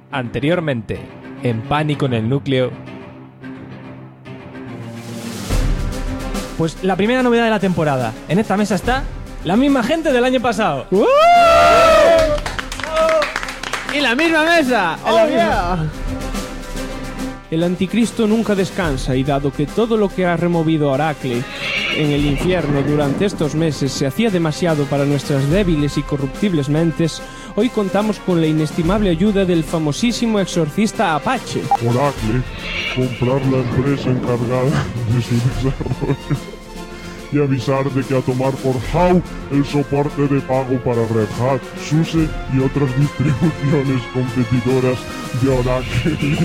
Anteriormente, en Pánico en el Núcleo. Pues la primera novedad de la temporada. En esta mesa está la misma gente del año pasado. ¡Y la misma mesa! ¡Oh, yeah! El anticristo nunca descansa y dado que todo lo que ha removido Oracle en el infierno durante estos meses se hacía demasiado para nuestras débiles y corruptibles mentes, hoy contamos con la inestimable ayuda del famosísimo exorcista Apache. Oracle, comprar la empresa encargada de su desarrollo y avisar de que a tomar por How el soporte de pago para Red Hat, SUSE y otras distribuciones competidoras de Oracle,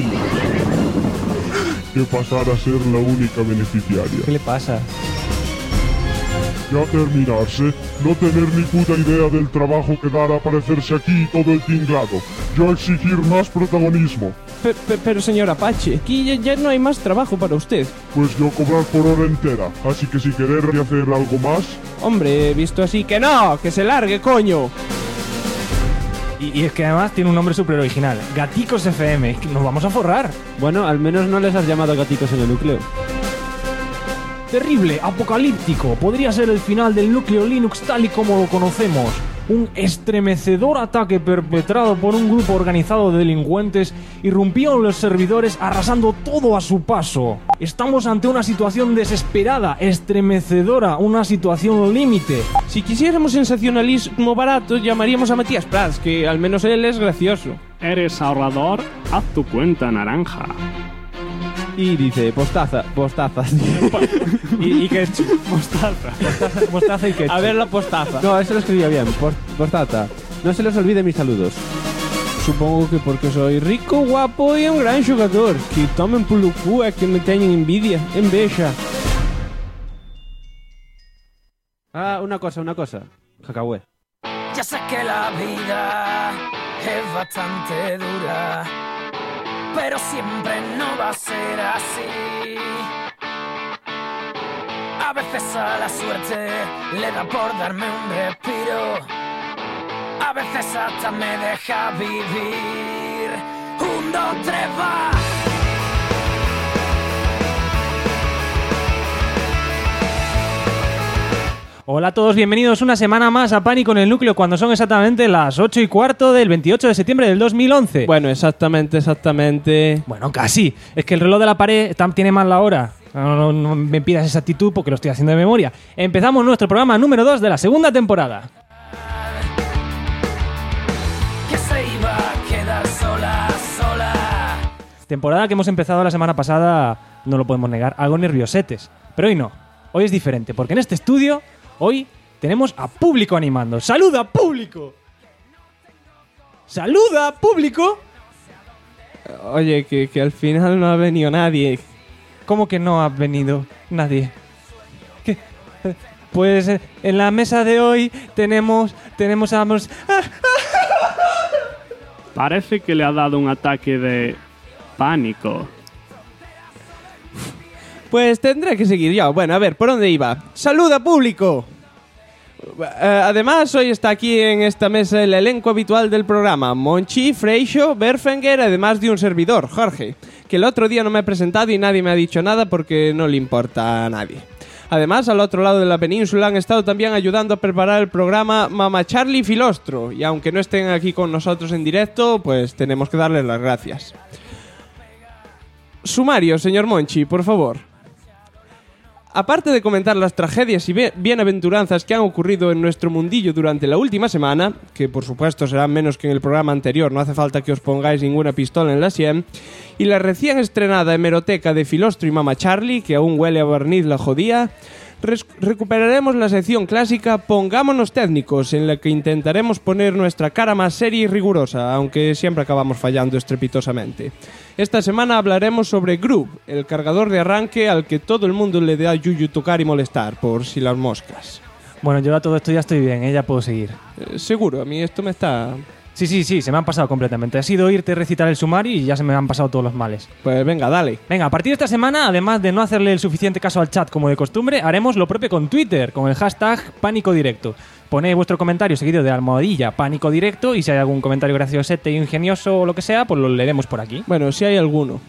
que pasará a ser la única beneficiaria. ¿Qué le pasa? Ya terminarse, no tener ni puta idea del trabajo que dará aparecerse aquí todo el tinglado. Yo exigir más protagonismo. Pero señor Apache, aquí ya no hay más trabajo para usted. Pues yo cobrar por hora entera, así que si querer hacer algo más... Hombre, visto así que no, que se largue, coño. Y es que además tiene un nombre súper original. Gaticos FM. Nos vamos a forrar. Bueno, al menos no les has llamado gaticos en el núcleo. Terrible, apocalíptico. Podría ser el final del núcleo Linux tal y como lo conocemos. Un estremecedor ataque perpetrado por un grupo organizado de delincuentes irrumpió en los servidores arrasando todo a su paso. Estamos ante una situación desesperada, estremecedora, una situación límite. Si quisiéramos sensacionalismo barato, llamaríamos a Matías Prats, que al menos él es gracioso. ¿Eres ahorrador? Haz tu cuenta naranja. Y dice, postaza. ¿Y ketchup? Mostaza y ketchup. A ver la postaza. No, eso lo escribía bien, postaza. No se les olvide mis saludos. Supongo que porque soy rico, guapo y un gran jugador. Que tomen por lo cu, es que me tienen envidia. Ah, una cosa. Jacahue. Ya sé que la vida es bastante dura, pero siempre no va a ser así. A veces a la suerte le da por darme un respiro, a veces hasta me deja vivir. 1, 2, 3, va. Hola a todos, bienvenidos una semana más a Pánico en el Núcleo cuando son exactamente las 8:15 del 28 de septiembre del 2011. Bueno, exactamente. Bueno, casi. Es que el reloj de la pared tiene mal la hora. No me pidas esa actitud porque lo estoy haciendo de memoria. Empezamos nuestro programa número 2 de la segunda temporada. Que se iba a quedar sola. Temporada que hemos empezado la semana pasada, no lo podemos negar, algo nerviosetes. Pero hoy no. Hoy es diferente porque en este estudio hoy tenemos a público animando. ¡Saluda, público! ¡Saluda, público! Oye, que al final no ha venido nadie. ¿Cómo que no ha venido nadie? ¿Qué? Pues en la mesa de hoy tenemos a... Parece que le ha dado un ataque de pánico. Pues tendré que seguir yo. Bueno, a ver, ¿por dónde iba? ¡Saluda, público! Además, hoy está aquí en esta mesa el elenco habitual del programa. Monchi, Freixo, Berfenger, además de un servidor, Jorge, que el otro día no me he presentado y nadie me ha dicho nada porque no le importa a nadie. Además, al otro lado de la península han estado también ayudando a preparar el programa Mama Charlie y Filostro, y aunque no estén aquí con nosotros en directo, pues tenemos que darles las gracias. Sumario, señor Monchi, por favor. Aparte de comentar las tragedias y bienaventuranzas que han ocurrido en nuestro mundillo durante la última semana, que por supuesto serán menos que en el programa anterior, no hace falta que os pongáis ninguna pistola en la sien, y la recién estrenada hemeroteca de Filostro y Mama Charlie, que aún huele a barniz la jodía, recuperaremos la sección clásica Pongámonos Técnicos, en la que intentaremos poner nuestra cara más seria y rigurosa, aunque siempre acabamos fallando estrepitosamente. Esta semana hablaremos sobre Groove, el cargador de arranque al que todo el mundo le da yuyu tocar y molestar, por si las moscas. Bueno, yo a todo esto ya estoy bien, ya puedo seguir. Seguro, a mí esto me está Sí, se me han pasado completamente. Ha sido oírte recitar el sumario y ya se me han pasado todos los males. Pues venga, dale. Venga, a partir de esta semana, además de no hacerle el suficiente caso al chat como de costumbre, haremos lo propio con Twitter, con el hashtag Pánico Directo. Ponéis vuestro comentario seguido de almohadilla Pánico Directo y si hay algún comentario graciosete, ingenioso o lo que sea, pues lo leeremos por aquí. Bueno, si hay alguno.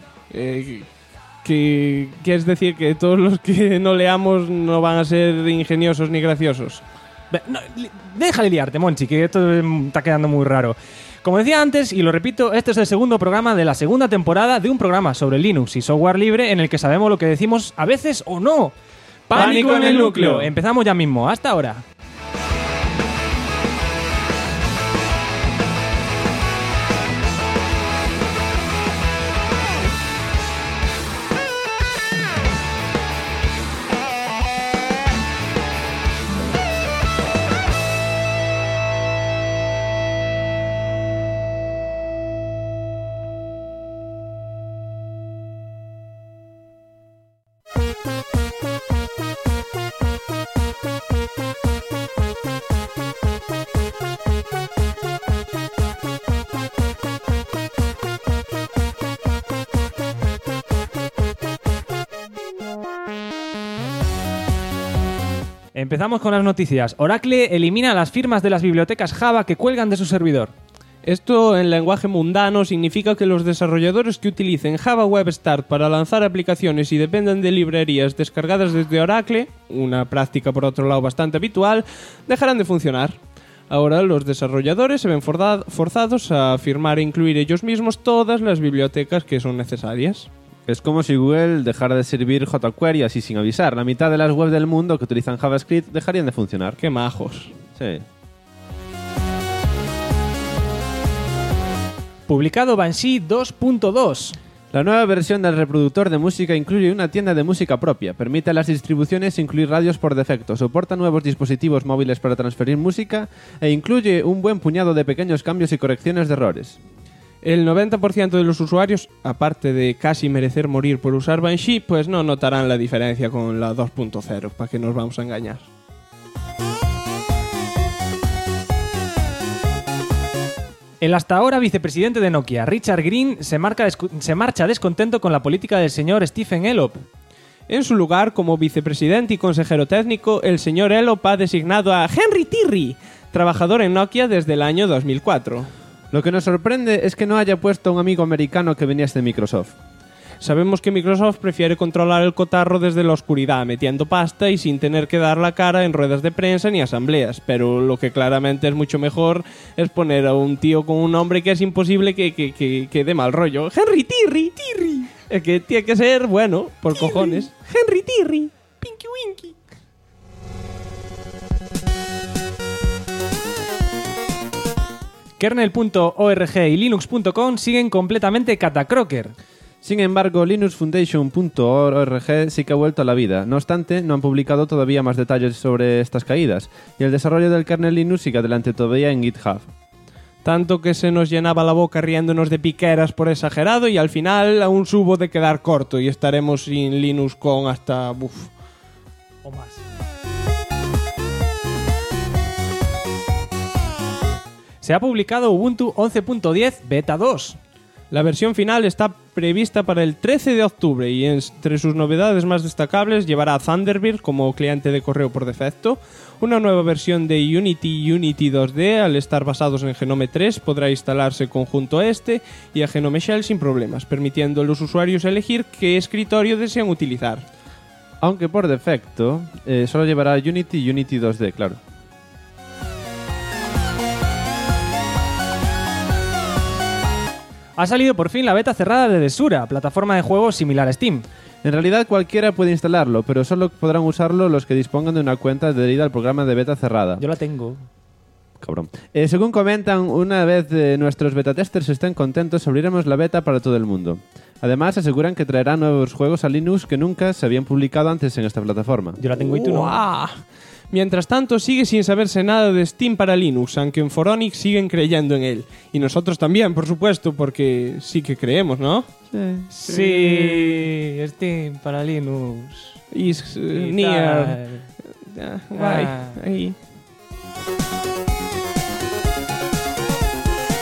Que es decir que todos los que no leamos no van a ser ingeniosos ni graciosos. No, déjale liarte, Monchi, que esto está quedando muy raro. Como decía antes, y lo repito, este es el segundo programa de la segunda temporada de un programa sobre Linux y software libre en el que sabemos lo que decimos a veces o no. ¡Pánico en el núcleo! Empezamos ya mismo. Hasta ahora. Empezamos con las noticias. Oracle elimina las firmas de las bibliotecas Java que cuelgan de su servidor. Esto en lenguaje mundano significa que los desarrolladores que utilicen Java Web Start para lanzar aplicaciones y dependan de librerías descargadas desde Oracle, una práctica por otro lado bastante habitual, dejarán de funcionar. Ahora los desarrolladores se ven forzados a firmar e incluir ellos mismos todas las bibliotecas que son necesarias. Es como si Google dejara de servir jQuery así sin avisar. La mitad de las webs del mundo que utilizan JavaScript dejarían de funcionar. ¡Qué majos! Sí. Publicado Banshee 2.2. La nueva versión del reproductor de música incluye una tienda de música propia, permite a las distribuciones incluir radios por defecto, soporta nuevos dispositivos móviles para transferir música e incluye un buen puñado de pequeños cambios y correcciones de errores. El 90% de los usuarios, aparte de casi merecer morir por usar Banshee, pues no notarán la diferencia con la 2.0, para que nos vamos a engañar. El hasta ahora vicepresidente de Nokia, Richard Green, se marcha descontento con la política del señor Stephen Elop. En su lugar, como vicepresidente y consejero técnico, el señor Elop ha designado a Henry Tirri, trabajador en Nokia desde el año 2004. Lo que nos sorprende es que no haya puesto a un amigo americano que viniese de Microsoft. Sabemos que Microsoft prefiere controlar el cotarro desde la oscuridad, metiendo pasta y sin tener que dar la cara en ruedas de prensa ni asambleas, pero lo que claramente es mucho mejor es poner a un tío con un nombre que es imposible que dé mal rollo. Henry Tirri. Es que tiene que ser bueno, por Tirri. Cojones. Henry Tirri. Pinky Winky. Kernel.org y Linux.com siguen completamente catacroker. Sin embargo, linuxfoundation.org sí que ha vuelto a la vida. No obstante, no han publicado todavía más detalles sobre estas caídas, y el desarrollo del kernel Linux sigue adelante todavía en GitHub. Tanto que se nos llenaba la boca riéndonos de piqueras por exagerado y al final aún subo de quedar corto y estaremos sin Linux con hasta... o más. Se ha publicado Ubuntu 11.10 Beta 2. La versión final está prevista para el 13 de octubre y entre sus novedades más destacables llevará a Thunderbird como cliente de correo por defecto, una nueva versión de Unity 2D al estar basados en Genome 3 podrá instalarse conjunto a este y a Genome Shell sin problemas, permitiendo a los usuarios elegir qué escritorio desean utilizar. Aunque por defecto solo llevará Unity 2D, claro. Ha salido por fin la beta cerrada de Desura, plataforma de juegos similar a Steam. En realidad cualquiera puede instalarlo, pero solo podrán usarlo los que dispongan de una cuenta adherida al programa de beta cerrada. Yo la tengo. Cabrón. Según comentan, una vez nuestros beta testers estén contentos, abriremos la beta para todo el mundo. Además, aseguran que traerá nuevos juegos a Linux que nunca se habían publicado antes en esta plataforma. Yo la tengo y tú no. Mientras tanto, sigue sin saberse nada de Steam para Linux, aunque en Phoronix siguen creyendo en él. Y nosotros también, por supuesto, porque sí que creemos, ¿no? Sí, Steam para Linux. Is near. Guay. Ahí.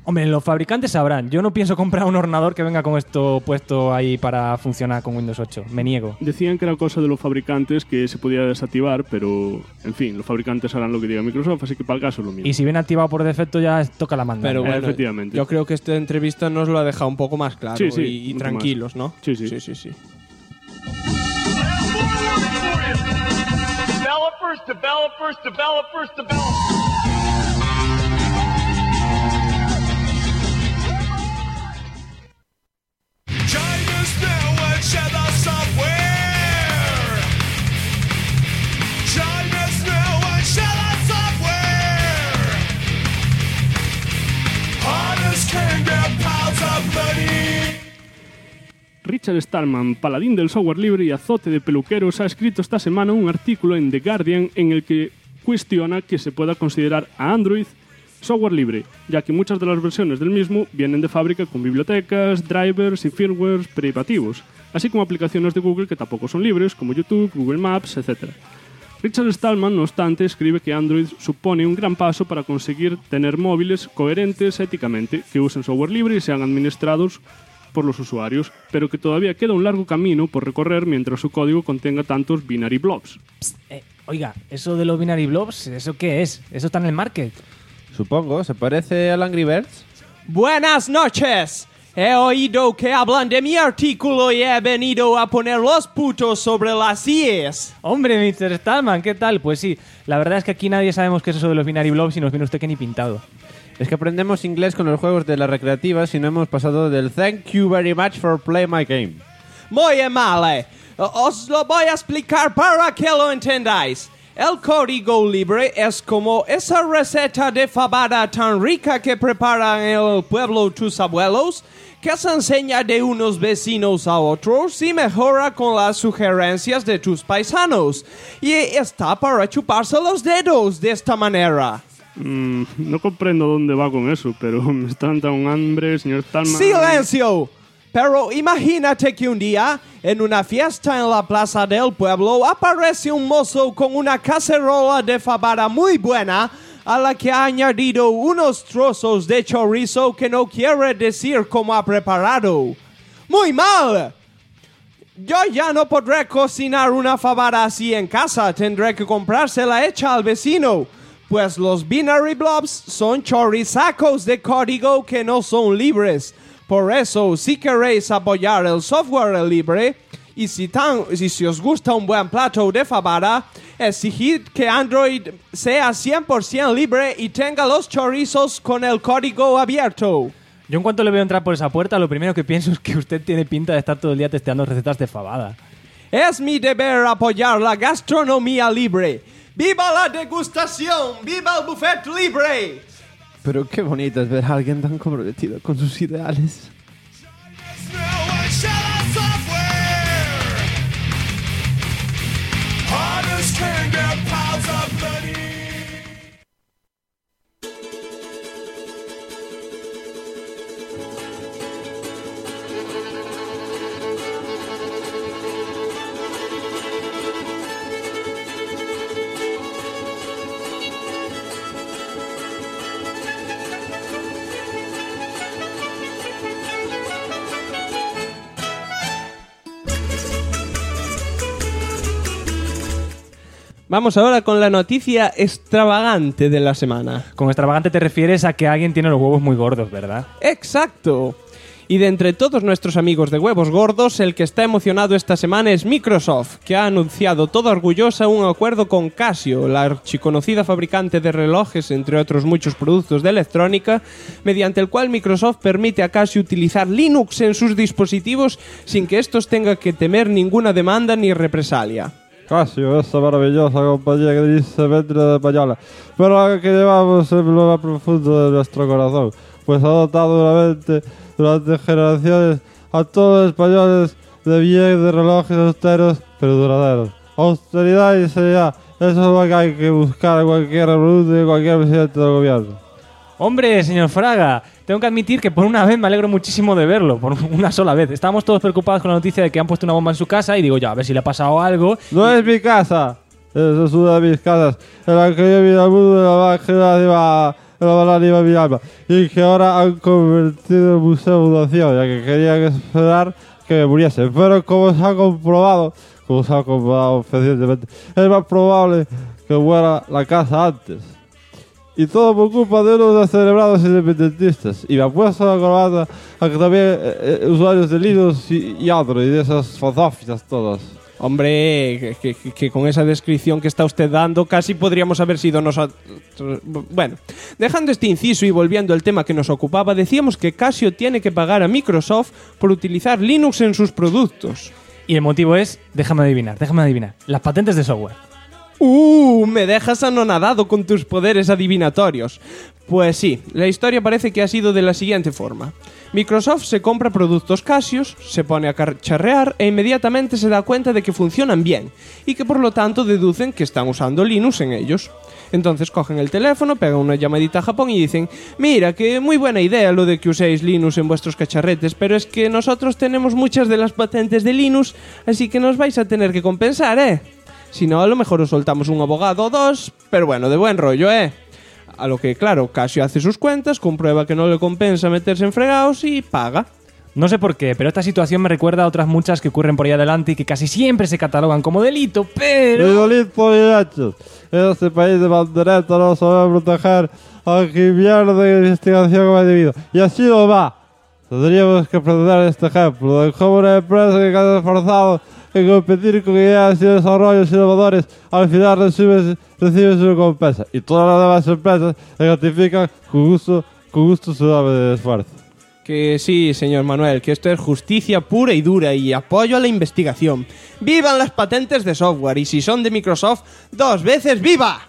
Hombre, los fabricantes sabrán. Yo no pienso comprar un ordenador que venga con esto puesto ahí para funcionar con Windows 8. Me niego. Decían que era cosa de los fabricantes que se podía desactivar, pero en fin, los fabricantes harán lo que diga Microsoft, así que para el caso es lo mismo. Y si viene activado por defecto ya toca la manda. Pero bueno, efectivamente. yo creo que esta entrevista nos lo ha dejado un poco más claro Sí, sí, y mucho tranquilos, ¿no? Sí, sí. sí. Developers. China's now and share the software. China's now and share the software. Honest can get piles of money. Richard Stallman, paladín del software libre y azote de peluqueros, ha escrito esta semana un artículo en The Guardian en el que cuestiona que se pueda considerar a Android software libre, ya que muchas de las versiones del mismo vienen de fábrica con bibliotecas, drivers y firmwares privativos, así como aplicaciones de Google que tampoco son libres, como YouTube, Google Maps, etc. Richard Stallman, no obstante, escribe que Android supone un gran paso para conseguir tener móviles coherentes éticamente, que usen software libre y sean administrados por los usuarios, pero que todavía queda un largo camino por recorrer mientras su código contenga tantos binary blobs. Oiga, eso de los binary blobs, ¿eso qué es? ¿Eso está en el market? Supongo, ¿se parece al Angry Birds? Buenas noches. He oído que hablan de mi artículo y he venido a poner los putos sobre las IES. Hombre, Mr. Stallman, ¿qué tal? Pues sí, la verdad es que aquí nadie sabemos qué es eso de los binary blobs y nos viene usted que ni pintado. Es que aprendemos inglés con los juegos de las recreativas y no hemos pasado del thank you very much for play my game. Muy mal. Os lo voy a explicar para que lo entendáis. El código libre es como esa receta de fabada tan rica que preparan en el pueblo tus abuelos, que se enseña de unos vecinos a otros y mejora con las sugerencias de tus paisanos. Y está para chuparse los dedos de esta manera. No comprendo dónde va con eso, pero me está dando un hambre, señor Stallman. ¡Silencio! Pero imagínate que un día, en una fiesta en la plaza del pueblo, aparece un mozo con una cacerola de fabada muy buena, a la que ha añadido unos trozos de chorizo que no quiere decir cómo ha preparado. ¡Muy mal! Yo ya no podré cocinar una fabada así en casa, tendré que comprársela hecha al vecino. Pues los binary blobs son chorizacos de código que no son libres. Por eso, si queréis apoyar el software libre, y si os gusta un buen plato de fabada, exigid que Android sea 100% libre y tenga los chorizos con el código abierto. Yo en cuanto le veo entrar por esa puerta, lo primero que pienso es que usted tiene pinta de estar todo el día testeando recetas de fabada. Es mi deber apoyar la gastronomía libre. ¡Viva la degustación! ¡Viva el buffet libre! Pero qué bonito es ver a alguien tan comprometido con sus ideales. Vamos ahora con la noticia extravagante de la semana. Con extravagante te refieres a que alguien tiene los huevos muy gordos, ¿verdad? ¡Exacto! Y de entre todos nuestros amigos de huevos gordos, el que está emocionado esta semana es Microsoft, que ha anunciado toda orgullosa un acuerdo con Casio, la archiconocida fabricante de relojes, entre otros muchos productos de electrónica, mediante el cual Microsoft permite a Casio utilizar Linux en sus dispositivos sin que estos tengan que temer ninguna demanda ni represalia. Casio, esa maravillosa compañía que dice vendre española, pero la que llevamos en lo más profundo de nuestro corazón, pues ha dotado durante generaciones a todos los españoles de bien de relojes austeros pero duraderos. Austeridad y seriedad, eso es lo que hay que buscar en cualquier revolución y cualquier presidente del gobierno. Hombre, señor Fraga, tengo que admitir que por una vez me alegro muchísimo de verlo, por una sola vez. Estábamos todos preocupados con la noticia de que han puesto una bomba en su casa y digo, ya, a ver si le ha pasado algo. No es mi casa, eso es una de mis casas, en la que yo he vivido al mundo de la más generación pero del anima mi alma, y que ahora han convertido en museo de acción, ya que querían esperar que me muriese. Pero como se ha comprobado recientemente, es más probable que muera la casa antes. Y todo por culpa de unos celebrados independentistas. Y me ha puesto la corbata a que también usuarios de Linux y Android, y de esas fotófitas todas. Hombre, que con esa descripción que está usted dando casi podríamos haber sido nosotros. Bueno, dejando este inciso y volviendo al tema que nos ocupaba, decíamos que Casio tiene que pagar a Microsoft por utilizar Linux en sus productos. Y el motivo es, déjame adivinar, las patentes de software. Me dejas anonadado con tus poderes adivinatorios. Pues sí, la historia parece que ha sido de la siguiente forma. Microsoft se compra productos Casio, se pone a cacharrear e inmediatamente se da cuenta de que funcionan bien y que por lo tanto deducen que están usando Linux en ellos. Entonces cogen el teléfono, pegan una llamadita a Japón y dicen: mira, que muy buena idea lo de que uséis Linux en vuestros cacharretes, pero es que nosotros tenemos muchas de las patentes de Linux, así que nos vais a tener que compensar, ¿eh? Si no, a lo mejor os soltamos un abogado o dos, pero bueno, de buen rollo, ¿eh? A lo que, claro, Casio hace sus cuentas, comprueba que no le compensa meterse en fregados y paga. No sé por qué, pero esta situación me recuerda a otras muchas que ocurren por ahí adelante y que casi siempre se catalogan como delito, pero... Delito y hechos. En este país de bandereta no sabemos proteger a quien pierde investigación como es debido. Y así lo va. Tendríamos que aprender este ejemplo de cómo una empresa que ha esforzado en competir con ideas y desarrollos innovadores, al final recibe su recompensa. Y todas las demás empresas se gratifican con gusto su dame de esfuerzo. Que sí, señor Manuel, que esto es justicia pura y dura y apoyo a la investigación. ¡Vivan las patentes de software! Y si son de Microsoft, ¡2 veces viva!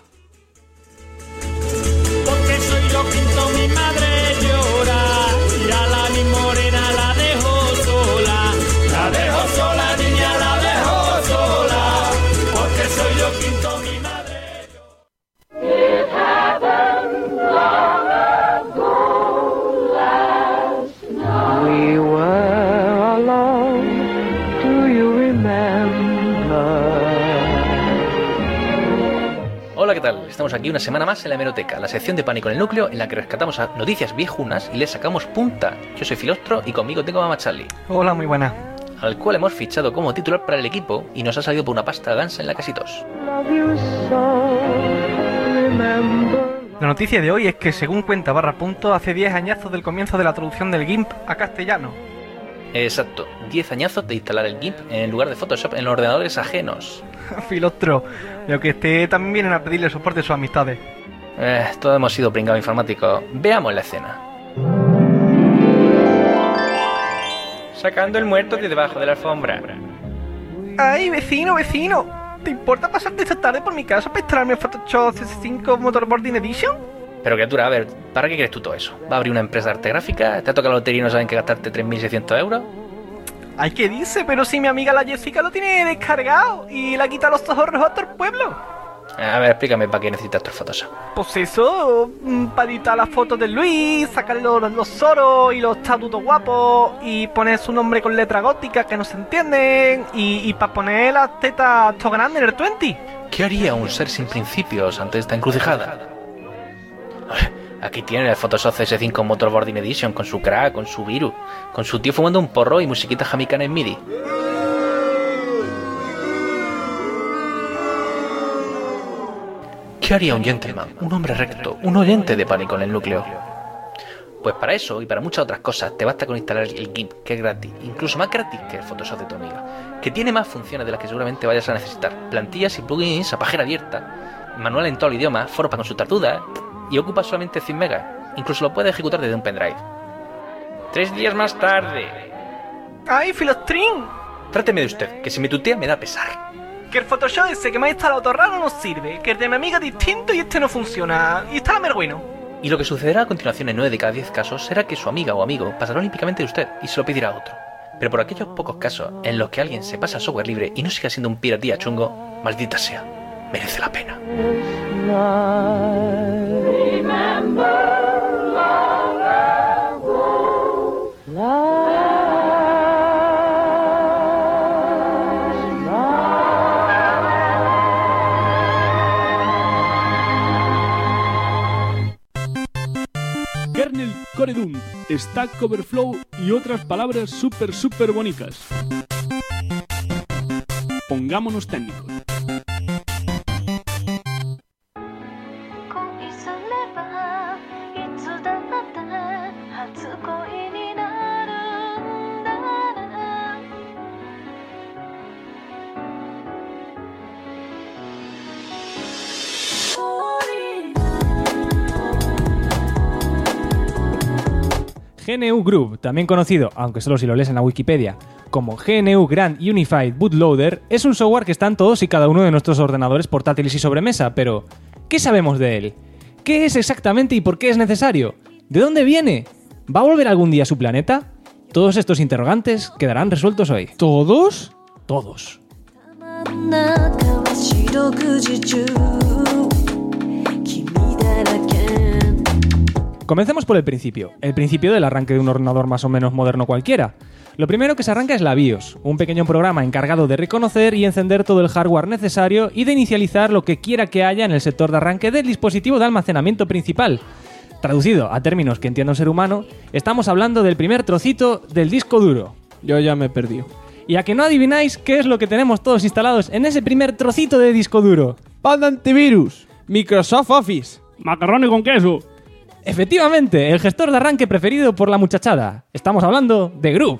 Porque soy yo quinto, mi madre llora, y a la mi morena la dejo sola, niña, la dejo sola, porque soy yo quinto, mi madre We were alone, do you remember? Hola, ¿qué tal? Estamos aquí una semana más en la Hemeroteca, la sección de Pánico en el Núcleo, en la que rescatamos a noticias viejunas y les sacamos punta. Yo soy Filostro y conmigo tengo a Mama Charlie. Hola, muy buena. Al cual hemos fichado como titular para el equipo y nos ha salido por una pasta gansa en la casitos. La noticia de hoy es que, según cuenta Barra Punto, hace 10 añazos del comienzo de la traducción del GIMP a castellano. Exacto, 10 añazos de instalar el GIMP en lugar de Photoshop en los ordenadores ajenos. Filostro, lo que también vienen a pedirle soporte a sus amistades. Todos hemos sido pringados informáticos. Veamos la escena. Sacando el muerto de debajo de la alfombra. ¡Ay, vecino! ¿Te importa pasarte esta tarde por mi casa para instalarme el Photoshop CS5 Motorboarding Edition? Pero criatura, a ver, ¿para qué quieres tú todo eso? ¿Va a abrir una empresa de arte gráfica? ¿Te ha tocado la lotería y no saben que gastarte 3.600 euros? Ay, ¿qué dice? Pero si mi amiga la Jessica lo tiene descargado y le ha quitado los ojos rojos a todo el pueblo. A ver, explícame para qué necesitas tu Photoshop. Pues eso, para editar las fotos de Luis, sacarle los soros y los estatutos guapos y poner su nombre con letra gótica que no se entienden y para poner las tetas todo grande en el 20. ¿Qué haría un ser sin principios ante esta encrucijada? Aquí tienen el Photoshop CS5 Motorboarding Edition con su crack, con su virus, con su tío fumando un porro y musiquita jamaicana en MIDI. ¿Qué haría un gentleman, un hombre recto, un oyente de Pánico en el Núcleo? Pues para eso y para muchas otras cosas te basta con instalar el GIMP, que es gratis, incluso más gratis que el Photoshop de tu amiga, que tiene más funciones de las que seguramente vayas a necesitar, plantillas y plugins a pajera abierta, manual en todo el idioma, foros para consultar dudas, y ocupa solamente 100 megas, incluso lo puede ejecutar desde un pendrive. 3 días más tarde. ¡Ay, Filostrín! Tráteme de usted, que si me tutea me da pesar. Que el Photoshop ese que me ha instalado todo raro no sirve, que el de mi amiga es distinto y este no funciona. Instálame el bueno. Y lo que sucederá a continuación en 9 de cada 10 casos será que su amiga o amigo pasará olímpicamente de usted y se lo pedirá a otro. Pero por aquellos pocos casos en los que alguien se pasa software libre y no siga siendo un piratía chungo, maldita sea, merece la pena. kernel Core Dunt, Stack Overflow y otras palabras súper bonitas. Pongámonos técnicos. GNU Groove, también conocido, aunque solo si lo lees en la Wikipedia, como GNU Grand Unified Bootloader, es un software que está en todos y cada uno de nuestros ordenadores portátiles y sobremesa, pero ¿qué sabemos de él? ¿Qué es exactamente y por qué es necesario? ¿De dónde viene? ¿Va a volver algún día a su planeta? Todos estos interrogantes quedarán resueltos hoy. ¿Todos? Todos. Comencemos por el principio del arranque de un ordenador más o menos moderno cualquiera. Lo primero que se arranca es la BIOS, un pequeño programa encargado de reconocer y encender todo el hardware necesario y de inicializar lo que quiera que haya en el sector de arranque del dispositivo de almacenamiento principal. Traducido a términos que entienda un ser humano, estamos hablando del primer trocito del disco duro. Yo ya me he perdido. Y a que no adivináis qué es lo que tenemos todos instalados en ese primer trocito de disco duro. ¡Panda antivirus! Microsoft Office. Macarrones con queso. Efectivamente, el gestor de arranque preferido por la muchachada. Estamos hablando de Groove.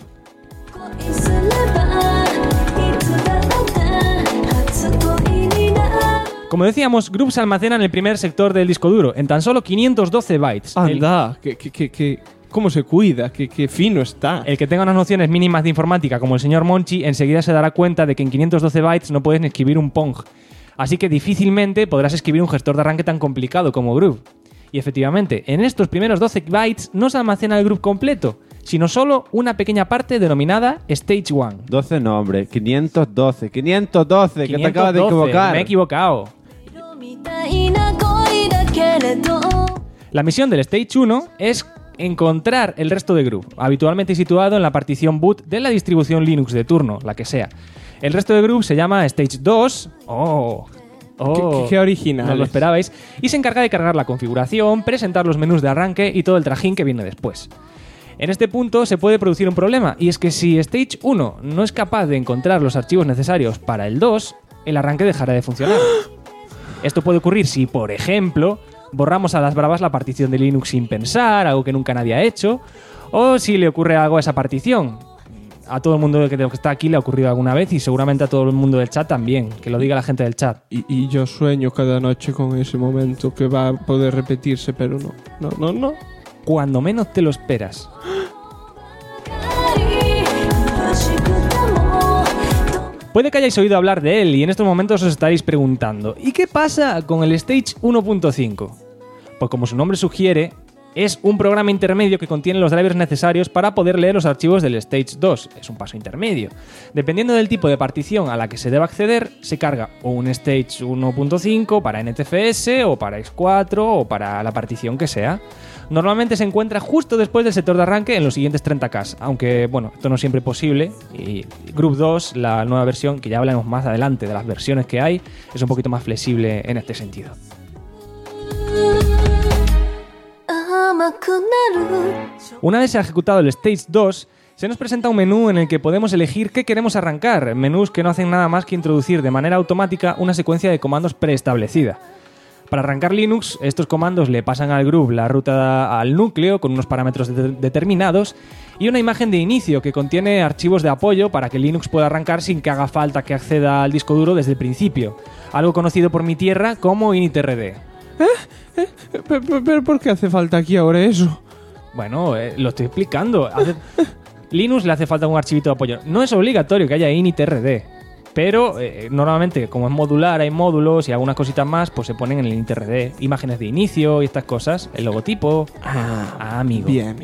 Como decíamos, Groove se almacena en el primer sector del disco duro, en tan solo 512 bytes. Anda, ¿cómo se cuida? Qué fino está. El que tenga unas nociones mínimas de informática, como el señor Monchi, enseguida se dará cuenta de que en 512 bytes no puedes ni escribir un Pong. Así que difícilmente podrás escribir un gestor de arranque tan complicado como Groove. Y efectivamente, en estos primeros 12 bytes no se almacena el Groove completo, sino solo una pequeña parte denominada Stage 1. 12 no, hombre, 512, que te acabas de equivocar. Me he equivocado. La misión del Stage 1 es encontrar el resto de Groove, habitualmente situado en la partición boot de la distribución Linux de turno, la que sea. El resto de Groove se llama Stage 2. Qué original. No lo esperabais. Y se encarga de cargar la configuración, presentar los menús de arranque y todo el trajín que viene después. En este punto se puede producir un problema, y es que si Stage 1 no es capaz de encontrar los archivos necesarios para el 2, el arranque dejará de funcionar. Esto puede ocurrir si, por ejemplo, borramos a las bravas la partición de Linux sin pensar, algo que nunca nadie ha hecho, o si le ocurre algo a esa partición. A todo el mundo que está aquí le ha ocurrido alguna vez y seguramente a todo el mundo del chat también. Que lo diga la gente del chat. Y yo sueño cada noche con ese momento que va a poder repetirse, pero no. Cuando menos te lo esperas. Puede que hayáis oído hablar de él y en estos momentos os estaréis preguntando ¿y qué pasa con el Stage 1.5? Pues como su nombre sugiere, es un programa intermedio que contiene los drivers necesarios para poder leer los archivos del Stage 2. Es un paso intermedio. Dependiendo del tipo de partición a la que se deba acceder, se carga o un Stage 1.5 para NTFS o para X4 o para la partición que sea. Normalmente se encuentra justo después del sector de arranque en los siguientes 30K, aunque bueno, esto no es siempre posible y Groove 2, la nueva versión, que ya hablaremos más adelante de las versiones que hay, es un poquito más flexible en este sentido. Una vez se ha ejecutado el Stage 2, se nos presenta un menú en el que podemos elegir qué queremos arrancar, menús que no hacen nada más que introducir de manera automática una secuencia de comandos preestablecida. Para arrancar Linux, estos comandos le pasan al Groove la ruta al núcleo con unos parámetros determinados y una imagen de inicio que contiene archivos de apoyo para que Linux pueda arrancar sin que haga falta que acceda al disco duro desde el principio, algo conocido por mi tierra como initrd. ¿Pero por qué hace falta aquí ahora eso? Bueno, lo estoy explicando. Linux le hace falta un archivito de apoyo. No es obligatorio que haya initrd, pero normalmente, como es modular, hay módulos y algunas cositas más, pues se ponen en el initrd. Imágenes de inicio y estas cosas. El logotipo. Amigo. Bien.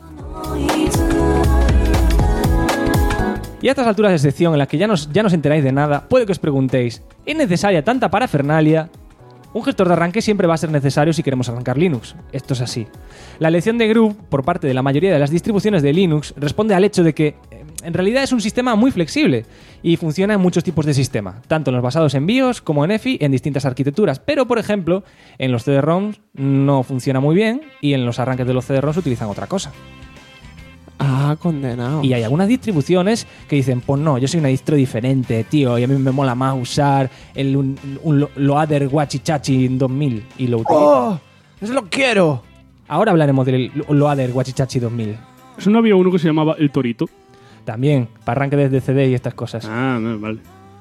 Y a estas alturas de sección en las que ya no os enteráis de nada, puede que os preguntéis, ¿es necesaria tanta parafernalia? Un gestor de arranque siempre va a ser necesario si queremos arrancar Linux. Esto es así. La elección de Groove por parte de la mayoría de las distribuciones de Linux responde al hecho de que En realidad es un sistema muy flexible y funciona en muchos tipos de sistema, tanto en los basados en BIOS como en EFI en distintas arquitecturas, pero por ejemplo en los CD-ROMs no funciona muy bien y en los arranques de los CD-ROMs utilizan otra cosa. Ah, condenado. Y hay algunas distribuciones que dicen, pues no, yo soy una distro diferente, tío, y a mí me mola más usar un Loader Wachichachi 2000 y lo utilizo. ¡Oh! ¡Eso lo quiero! Ahora hablaremos del Loader Wachichachi 2000. ¿Eso no había uno que se llamaba El Torito? También, para arranque desde CD y estas cosas. Ah, no, vale.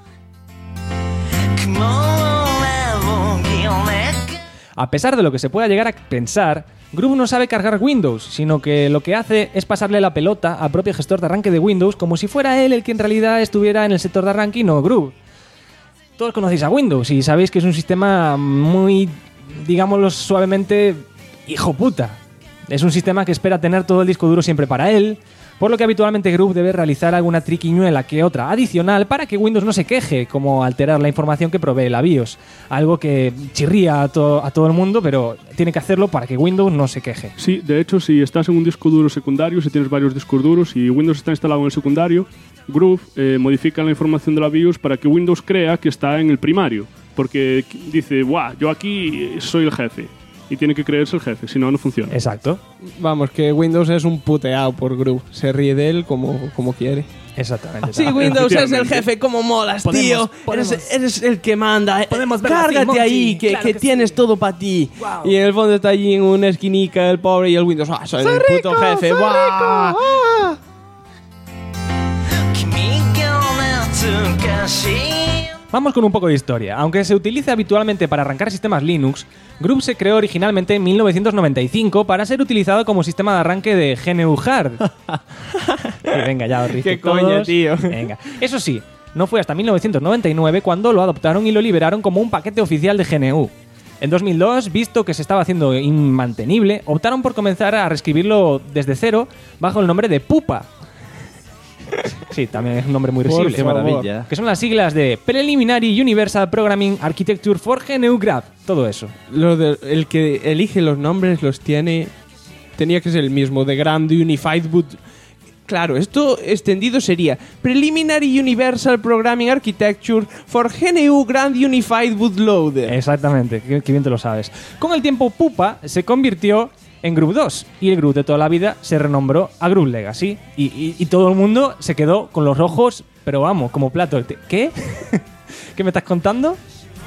A pesar de lo que se pueda llegar a pensar, Groove no sabe cargar Windows, sino que lo que hace es pasarle la pelota al propio gestor de arranque de Windows como si fuera él el que en realidad estuviera en el sector de arranque y no Groove. Todos conocéis a Windows y sabéis que es un sistema muy, digámoslo suavemente, hijo puta. Es un sistema que espera tener todo el disco duro siempre para él, por lo que habitualmente Groove debe realizar alguna triquiñuela que otra adicional para que Windows no se queje, como alterar la información que provee la BIOS. Algo que chirría a todo el mundo, pero tiene que hacerlo para que Windows no se queje. Sí, de hecho, si estás en un disco duro secundario, si tienes varios discos duros y Windows está instalado en el secundario, Groove modifica la información de la BIOS para que Windows crea que está en el primario, porque dice, guau, yo aquí soy el jefe. Y tiene que creerse el jefe, si no, no funciona. Exacto. Vamos, que Windows es un puteado por Groove. Se ríe de él como quiere. Exactamente. Sí, Windows es el jefe, ¿cómo molas, tío? Eres el que manda. Cárgate ahí, que tienes todo para ti. Wow. Y en el fondo está allí en una esquinica el pobre y el Windows. ¡Ah, soy el puto jefe! ¡Guau! Vamos con un poco de historia. Aunque se utilice habitualmente para arrancar sistemas Linux, Groove se creó originalmente en 1995 para ser utilizado como sistema de arranque de GNU Hard. Venga, ya os ríes. ¡Qué coña, tío! Venga. Eso sí, no fue hasta 1999 cuando lo adoptaron y lo liberaron como un paquete oficial de GNU. En 2002, visto que se estaba haciendo inmantenible, optaron por comenzar a reescribirlo desde cero bajo el nombre de Pupa. Sí, también es un nombre muy risible. ¡Qué maravilla! Que son las siglas de Preliminary Universal Programming Architecture for GNU Graph. Todo eso. El que elige los nombres los tiene... Tenía que ser el mismo, de Grand Unified Boot. Claro, esto extendido sería Preliminary Universal Programming Architecture for GNU Grand Unified Bootloader. Exactamente, que bien te lo sabes. Con el tiempo, Pupa se convirtió en Groove 2 y el Groove de toda la vida se renombró a Groove Legacy y todo el mundo se quedó con los ojos, pero vamos, como plato. ¿Qué? ¿Qué me estás contando?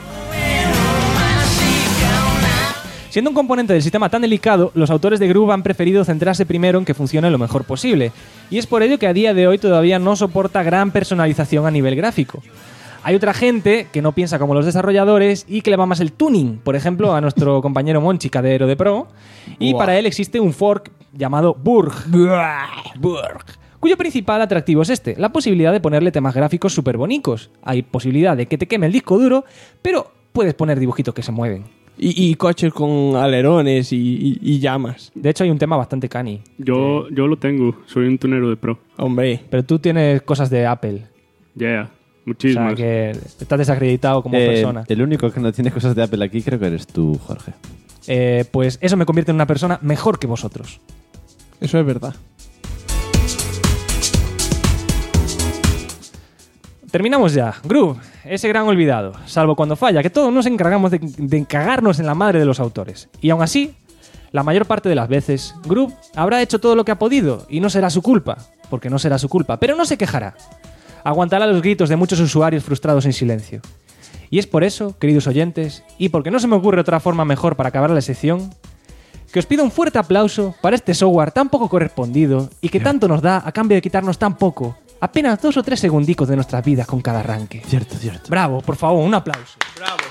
Siendo un componente del sistema tan delicado, los autores de Groove han preferido centrarse primero en que funcione lo mejor posible, y es por ello que a día de hoy todavía no soporta gran personalización a nivel gráfico. Hay otra gente que no piensa como los desarrolladores y que le va más el tuning, por ejemplo a nuestro compañero Monchi Cadero de Pro, y para él existe un fork llamado Burg, cuyo principal atractivo es la posibilidad de ponerle temas gráficos súper bonicos. Hay posibilidad de que te queme el disco duro, pero puedes poner dibujitos que se mueven. Y coches con alerones y llamas. De hecho hay un tema bastante cani. Yo lo tengo, soy un tunero de Pro. Hombre. Pero tú tienes cosas de Apple. Yeah, muchísimas. O sea que estás desacreditado como persona. El único que no tiene cosas de Apple aquí creo que eres tú, Jorge. Pues eso me convierte en una persona mejor que vosotros. Eso es verdad. Terminamos ya. Groove, ese gran olvidado, salvo cuando falla, que todos nos encargamos de cagarnos en la madre de los autores. Y aún así, la mayor parte de las veces, Groove habrá hecho todo lo que ha podido y no será su culpa, porque no será su culpa, pero no se quejará. Aguantará los gritos de muchos usuarios frustrados en silencio. Y es por eso, queridos oyentes, y porque no se me ocurre otra forma mejor para acabar la sección, que os pido un fuerte aplauso para este software tan poco correspondido y que tanto nos da a cambio de quitarnos tan poco. Apenas 2 o 3 segundicos de nuestras vidas con cada arranque. Cierto. Bravo, por favor, un aplauso. Bravo.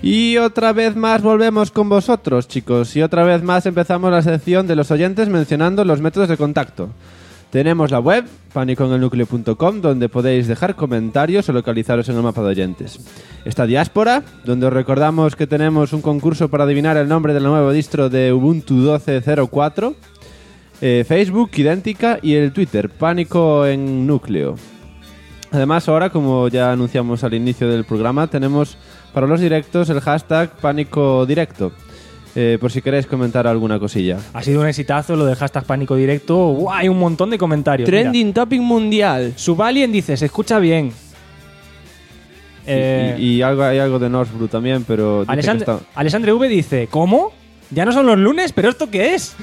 Y otra vez más volvemos con vosotros, chicos. Y otra vez más empezamos la sección de los oyentes mencionando los métodos de contacto. Tenemos la web, panicoenelnucleo.com, donde podéis dejar comentarios o localizaros en el mapa de oyentes. Está Diáspora, donde os recordamos que tenemos un concurso para adivinar el nombre del nuevo distro de Ubuntu 12.04. Facebook, idéntica, y el Twitter, Pánico en Núcleo. Además, ahora, como ya anunciamos al inicio del programa, tenemos para los directos el hashtag Pánico Directo. Por si queréis comentar alguna cosilla. Ha sido un exitazo lo del hashtag Pánico Directo. Hay un montón de comentarios. Trending topic mundial. Subalien dice, se escucha bien. Y hay algo de Norsbru también, pero... Alessandre V dice, ¿cómo? Ya no son los lunes, ¿pero esto qué es?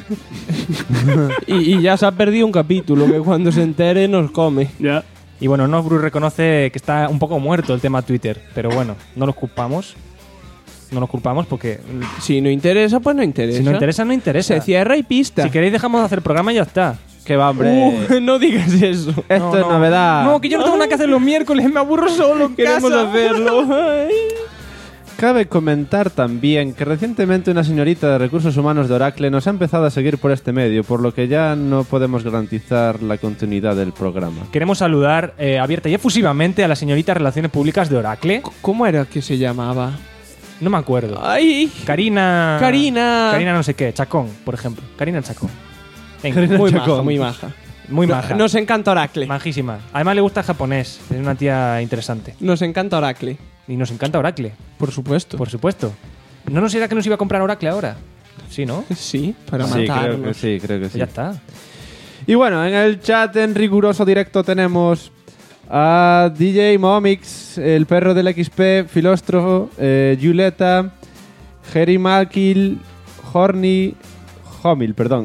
y ya se ha perdido un capítulo que cuando se entere nos come. Ya. Y bueno, Norsbru reconoce que está un poco muerto el tema Twitter, pero bueno, no nos culpamos. No nos culpamos porque... Si no interesa, pues no interesa. Si no interesa, no interesa. Se cierra y pista. Si queréis dejamos de hacer programa y ya está. Que va, hombre. No digas eso. Esto es novedad. No, que yo no tengo nada que hacer los miércoles, me aburro solo en Queremos casa. hacerlo. Cabe comentar también que recientemente una señorita de Recursos Humanos de Oracle nos ha empezado a seguir por este medio, por lo que ya no podemos garantizar la continuidad del programa. Queremos saludar abierta y efusivamente a la señorita de Relaciones Públicas de Oracle. ¿Cómo era que se llamaba? No me acuerdo. ¡Ay! Karina no sé qué, Chacón, por ejemplo. Karina Chacón. Venga, Muy maja, muy maja. Muy maja. Nos encanta Oracle. Majísima. Además le gusta el japonés. Es una tía interesante. Nos encanta Oracle. Y nos encanta Oracle. Por supuesto. Por supuesto. ¿No nos era que nos iba a comprar Oracle ahora? Sí, ¿no? Sí, para Sí, matarnos. creo que sí. Ya está. Y bueno, en el chat en riguroso directo tenemos a DJ Momix, el perro del XP, Filóstrofo, Julieta, Jerry Malkill, Horny, Homil, perdón.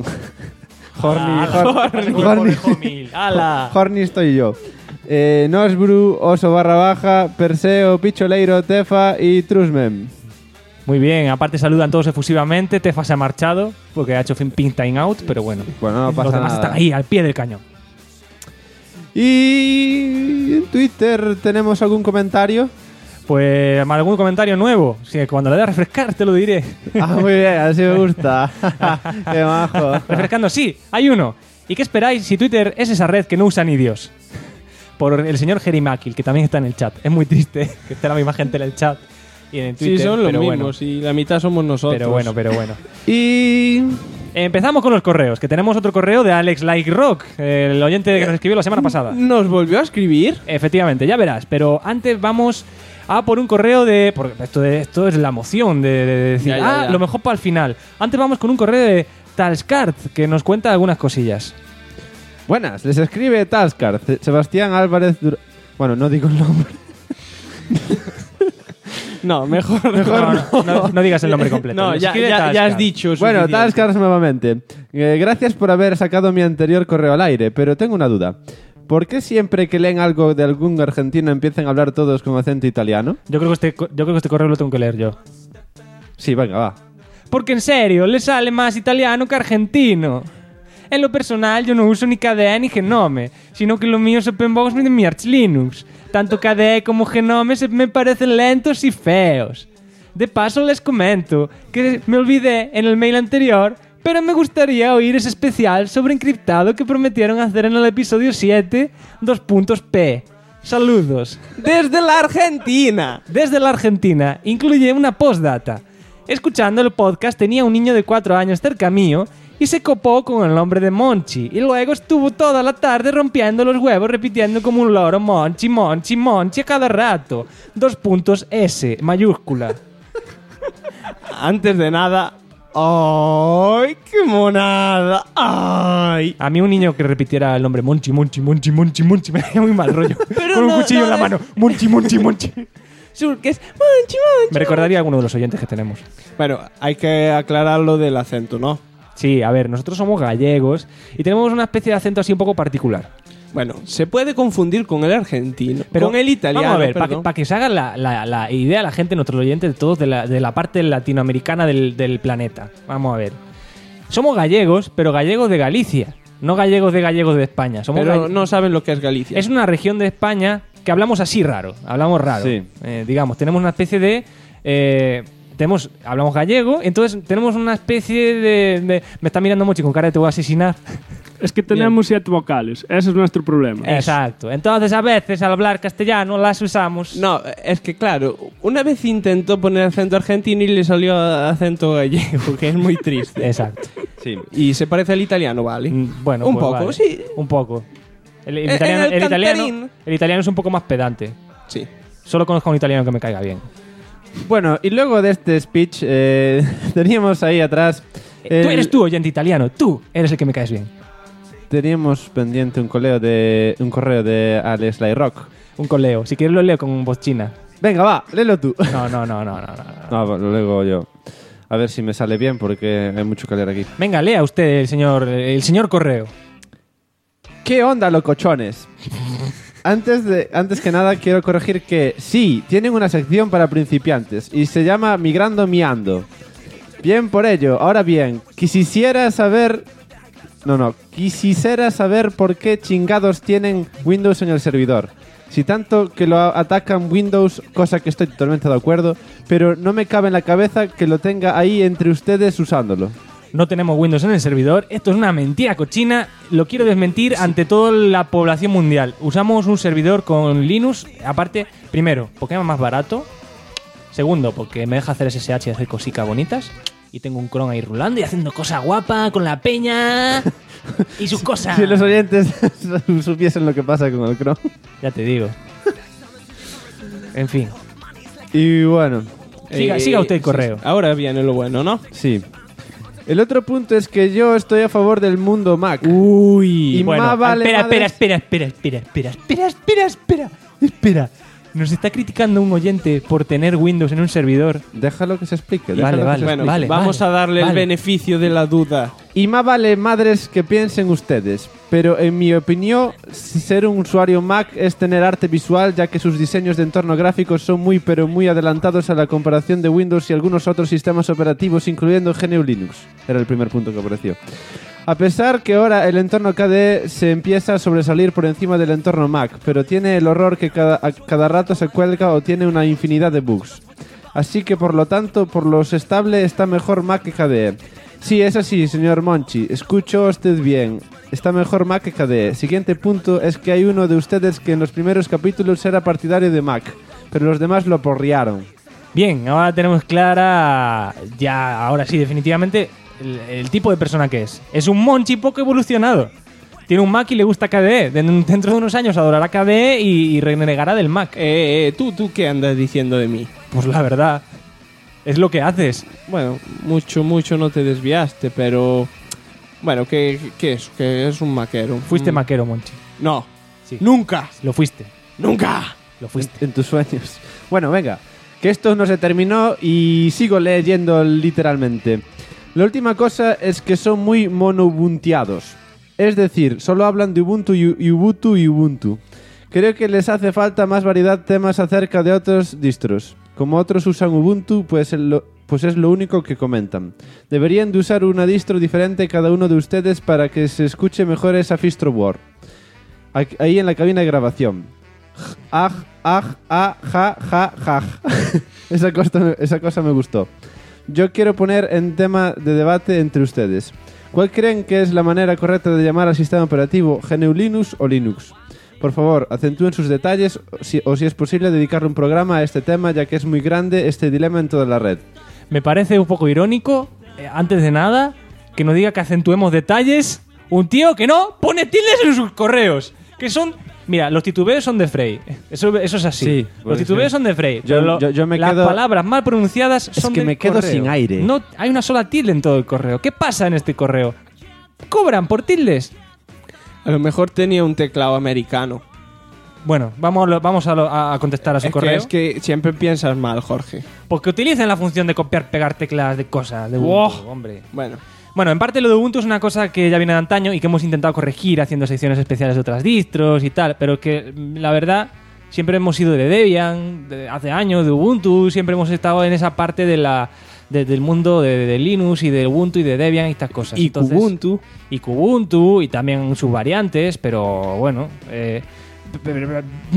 Horny. ¡Hala! Horny estoy yo. Nosbru, Oso barra baja, Perseo, Picholeiro, Tefa y Trusmem. Muy bien, aparte saludan todos efusivamente. Tefa se ha marchado porque ha hecho pin time out, pero bueno. Bueno, no pasa Los demás nada. están ahí, al pie del cañón. Y en Twitter tenemos algún comentario. Pues algún comentario nuevo. Sí, cuando le dé a refrescar te lo diré. Ah, muy bien, así me gusta. Qué majo. Refrescando, sí, hay uno. ¿Y qué esperáis si Twitter es esa red que no usa ni Dios? Por el señor Jerry Makil, que también está en el chat. Es muy triste que esté la misma gente en el chat y en el Twitter. Sí, son los pero mismos y la mitad somos nosotros. Pero bueno. Y empezamos con los correos, que tenemos otro correo de Alex Like Rock, el oyente que nos escribió la semana pasada. ¿Nos volvió a escribir? Efectivamente, ya verás. Pero antes vamos a por un correo de... Porque esto es la emoción de decir, Ya. lo mejor para el final. Antes vamos con un correo de Talskart, que nos cuenta algunas cosillas. buenas, les escribe Talskar, Sebastián Álvarez Bueno, no digo el nombre. No, mejor no digas el nombre completo. No, ya has dicho. Bueno, suficiente. Talskar nuevamente. Gracias por haber sacado mi anterior correo al aire, pero tengo una duda. ¿Por qué siempre que leen algo de algún argentino empiezan a hablar todos con acento italiano? Yo creo que este correo lo tengo que leer yo. Sí, venga, va. Porque en serio, le sale más italiano que argentino. En lo personal, yo no uso ni KDE ni Genome, sino que lo mío es OpenBox de mi Arch Linux. Tanto KDE como Genome me parecen lentos y feos. De paso, les comento que me olvidé en el mail anterior, pero me gustaría oír ese especial sobre encriptado que prometieron hacer en el episodio 7, 2.p. Saludos. Desde la Argentina. Desde la Argentina. Incluye una postdata. Escuchando el podcast tenía un niño de 4 años cerca mío y se copó con el nombre de Monchi. Y luego estuvo toda la tarde rompiendo los huevos repitiendo como un loro Monchi, Monchi, Monchi a cada rato. 2.S mayúscula. Antes de nada... ¡Ay, qué monada! ¡Ay! A mí un niño que repitiera el nombre Monchi, Monchi, Monchi, Monchi, Monchi me hacía muy mal rollo. Con un cuchillo en la mano. Monchi, Monchi, Monchi. Que es Monchi, Monchi. Me recordaría a alguno de los oyentes que tenemos. Bueno, hay que aclarar lo del acento, ¿no? Sí, a ver, nosotros somos gallegos y tenemos una especie de acento así un poco particular. Bueno, se puede confundir con el argentino, Pero con el italiano. Vamos a ver, para que se haga la idea la gente, nuestros oyentes, de todos, de la parte latinoamericana del planeta. Vamos a ver. Somos gallegos, pero gallegos de Galicia, no gallegos de España. Somos pero no saben lo que es Galicia. Es una región de España que hablamos así raro, hablamos raro. Sí. Digamos, tenemos una especie de hablamos gallego, entonces tenemos una especie de me está mirando mucho y con cara de te voy a asesinar. Es que tenemos 7 vocales, ese es nuestro problema. Exacto. Entonces a veces al hablar castellano las usamos. No, es que claro, una vez intentó poner acento argentino y le salió acento gallego, que es muy triste. Exacto. Sí. Y se parece al italiano, ¿vale? Bueno, un pues poco, vale. sí. Un poco. El el italiano es un poco más pedante. Sí. Solo conozco a un italiano que me caiga bien. Bueno, y luego de este speech teníamos ahí atrás... Tú eres tú, oyente italiano. Tú eres el que me caes bien. Teníamos pendiente un correo de Alex Rock. Un coleo. Si quieres lo leo con voz china. Venga, va, léelo tú. No. No, lo leo yo. A ver si me sale bien porque hay mucho que leer aquí. Venga, lea usted, el señor correo. ¿Qué onda, locochones? Antes que nada quiero corregir que sí, tienen una sección para principiantes y se llama Migrando Miando. Bien por ello. Ahora bien, quisiera saber por qué chingados tienen Windows en el servidor. Si tanto que lo atacan Windows, cosa que estoy totalmente de acuerdo, pero no me cabe en la cabeza que lo tenga ahí entre ustedes usándolo. No tenemos Windows en el servidor. Esto es una mentira cochina. Lo quiero desmentir ante toda la población mundial. Usamos un servidor con Linux. Aparte, primero, porque es más barato. Segundo, porque me deja hacer SSH y hacer cositas bonitas. Y tengo un cron ahí rulando y haciendo cosas guapas con la peña y sus cosas. Si los oyentes supiesen lo que pasa con el cron. Ya te digo. En fin. Y bueno. Siga usted el correo. Ahora viene lo bueno, ¿no? Sí. El otro punto es que yo estoy a favor del mundo Mac. Uy. Y bueno, más vale Espera. Nos está criticando un oyente por tener Windows en un servidor. Déjalo que se explique. Vamos a darle el beneficio de la duda. Y más vale madres que piensen ustedes. Pero en mi opinión, ser un usuario Mac es tener arte visual, ya que sus diseños de entorno gráficos son muy adelantados a la comparación de Windows y algunos otros sistemas operativos, incluyendo GNU Linux. Era el primer punto que apareció. A pesar que ahora el entorno KDE se empieza a sobresalir por encima del entorno Mac, pero tiene el horror que cada rato se cuelga o tiene una infinidad de bugs. Así que por lo tanto, por lo estable está mejor Mac que KDE. Sí, es así, señor Monchi, escucho usted bien. Está mejor Mac que KDE. Siguiente punto es que hay uno de ustedes que en los primeros capítulos era partidario de Mac, pero los demás lo porriaron. Bien, ahora tenemos clara, ahora sí, definitivamente, el tipo de persona que es. Es un Monchi poco evolucionado. Tiene un Mac y le gusta KDE. Dentro de unos años adorará KDE y renegará del Mac. ¿Tú qué andas diciendo de mí? Pues la verdad, es lo que haces. Bueno, mucho no te desviaste, pero... Bueno, ¿qué es? Que es un maquero. Fuiste maquero, Monchi. No. Sí. Nunca. Lo fuiste. Nunca. Lo fuiste. En tus sueños. Bueno, venga. Que esto no se terminó y sigo leyendo literalmente. La última cosa es que son muy monobunteados. Es decir, solo hablan de Ubuntu y Ubuntu. Creo que les hace falta más variedad de temas acerca de otros distros. Como otros usan Ubuntu, pues es lo único que comentan. Deberían de usar una distro diferente cada uno de ustedes para que se escuche mejor esa Fistrowar. Ahí en la cabina de grabación. Esa cosa me gustó. Yo quiero poner en tema de debate entre ustedes. ¿Cuál creen que es la manera correcta de llamar al sistema operativo? ¿GNU Linux o Linux? Por favor, acentúen sus detalles o si es posible dedicarle un programa a este tema, ya que es muy grande este dilema en toda la red. Me parece un poco irónico, antes de nada, que nos diga que acentuemos detalles un tío que no pone tildes en sus correos, que son... Mira, los titubeos son de Frey. Eso es así. Sí, los titubeos son de Frey. Yo me las quedo... palabras mal pronunciadas son que del me quedo correo. sin aire. No hay una sola tilde en todo el correo. ¿Qué pasa en este correo? ¿Cobran por tildes? A lo mejor tenía un teclado americano. Bueno, vamos a contestar a su correo. Es que siempre piensas mal, Jorge. Porque utilicen la función de copiar, pegar teclas de cosas de Ubuntu, hombre. Bueno, en parte lo de Ubuntu es una cosa que ya viene de antaño y que hemos intentado corregir haciendo secciones especiales de otras distros y tal, pero que la verdad siempre hemos sido de Debian, hace años de Ubuntu, siempre hemos estado en esa parte del mundo de Linux y de Ubuntu y de Debian y estas cosas. Y Kubuntu. Y Kubuntu y también sus variantes, pero bueno, no,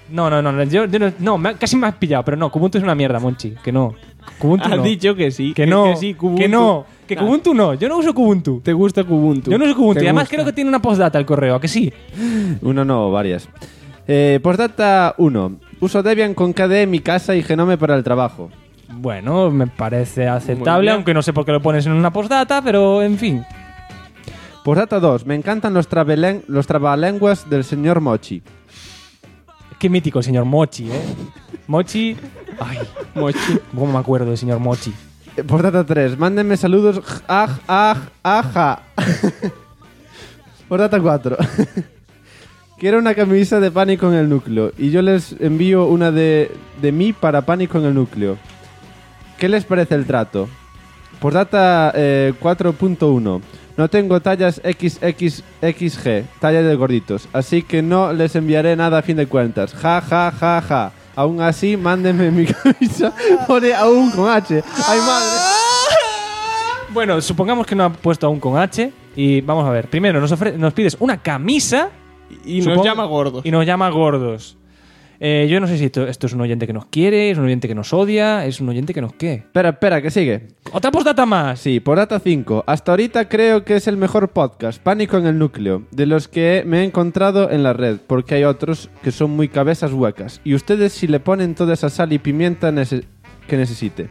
No, casi me has pillado, pero no, Kubuntu es una mierda, Monchi, que no. Kubuntu Has no. dicho que sí. Que no, sí, Kubuntu. que no, que Kubuntu no, yo no uso Kubuntu. ¿Te gusta Kubuntu? Yo no uso Kubuntu, ¿Te y además gusta? creo que tiene una postdata el correo, ¿a que sí? Uno no, varias. Postdata 1. Uso Debian con KDE en mi casa y Genome para el trabajo. Bueno, me parece Muy aceptable, bien. aunque no sé por qué lo pones en una postdata, pero en fin. Postdata 2. Me encantan los trabalenguas del señor Mochi. Qué mítico el señor Mochi, ¿eh? Mochi... Ay, Mochi. ¿cómo me acuerdo del señor Mochi? Postdata 3. Mándenme saludos. Aja. Postdata 4. Quiero una camisa de Pánico en el Núcleo y yo les envío una de mí para Pánico en el Núcleo. ¿Qué les parece el trato? Postdata 4.1. No tengo tallas XXXG, talla de gorditos, así que no les enviaré nada a fin de cuentas. Ja. Aún así, mándenme mi camisa. Pone aún con H. ¡Ay, madre! Bueno, supongamos que no ha puesto aún con H. Y vamos a ver. Primero, nos pides una camisa. Y nos llama gordos. Y nos llama gordos. Yo no sé si esto es un oyente que nos quiere, es un oyente que nos odia, es un oyente que nos qué. Espera, que sigue. ¿Otra postdata más? Sí, postdata 5. Hasta ahorita creo que es el mejor podcast, Pánico en el Núcleo, de los que me he encontrado en la red, porque hay otros que son muy cabezas huecas. Y ustedes si le ponen toda esa sal y pimienta que necesite.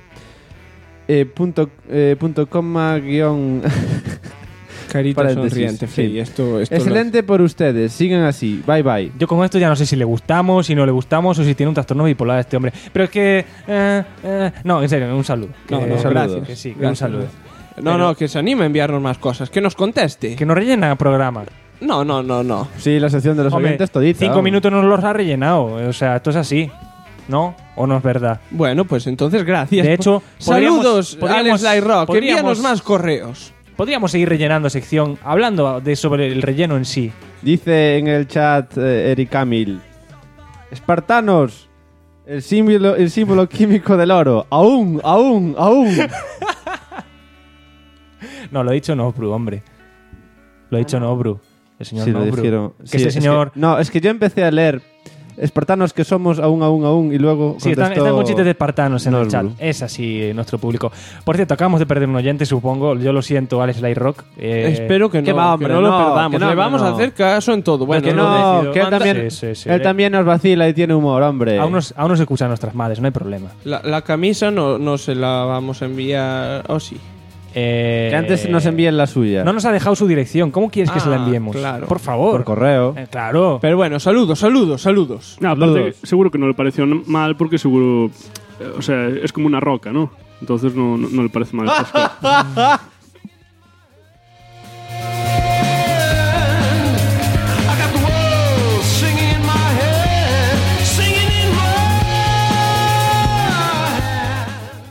Punto coma guión... Carita paréntesis, sonriente, sí. sí. Esto Excelente por ustedes, sigan así, bye. Yo con esto ya no sé si le gustamos, si no le gustamos o si tiene un trastorno bipolar este hombre. Pero es que... no, en serio, un saludo. No, Que- no, saludos. gracias. Que sí, que Gracias. un saludo. No, que se anime a enviarnos más cosas. Que nos conteste. Que nos rellena el programa. No. Sí, la sección de los Hombre, oyentes todita. 5 vamos. minutos nos los ha rellenado. O sea, esto es así. ¿No? ¿O no es verdad? Bueno, pues entonces gracias. De hecho, saludos, podríamos- Alex Lyrock. podríamos- Envíanos más correos. Podríamos seguir rellenando sección hablando sobre el relleno en sí. Dice en el chat Eric Camil: Espartanos, el símbolo químico del oro. Aún. No, lo he dicho Nobru, hombre. Lo he dicho Nobru. El señor Sí, lo Nobru. dijeron. Que Sí, ese es señor... no, es que yo empecé a leer Espartanos que somos aún y luego Sí, están contestó con chistes de espartanos en el Nobru. chat. Es así nuestro público. Por cierto, acabamos de perder un oyente, supongo. Yo lo siento, Alex Lyrock. Espero que no, que va, hombre, que no lo no, perdamos. que no, Le vamos no. a hacer caso en todo. Bueno, que lo no, decido. que él también, Sí. él también nos vacila y tiene humor, hombre. Aún nos escuchan nuestras madres, no hay problema. La camisa no se la vamos a enviar. Oh, sí. Que antes nos envíen la suya. No nos ha dejado su dirección. ¿Cómo quieres que se la enviemos? claro. Por favor. Por correo. Claro. Pero bueno, saludos. No, aparte, seguro que no le pareció mal porque seguro... o sea, es como una roca, ¿no? Entonces no le parece mal estas cosas. I got the world singing in my head, singing in my head.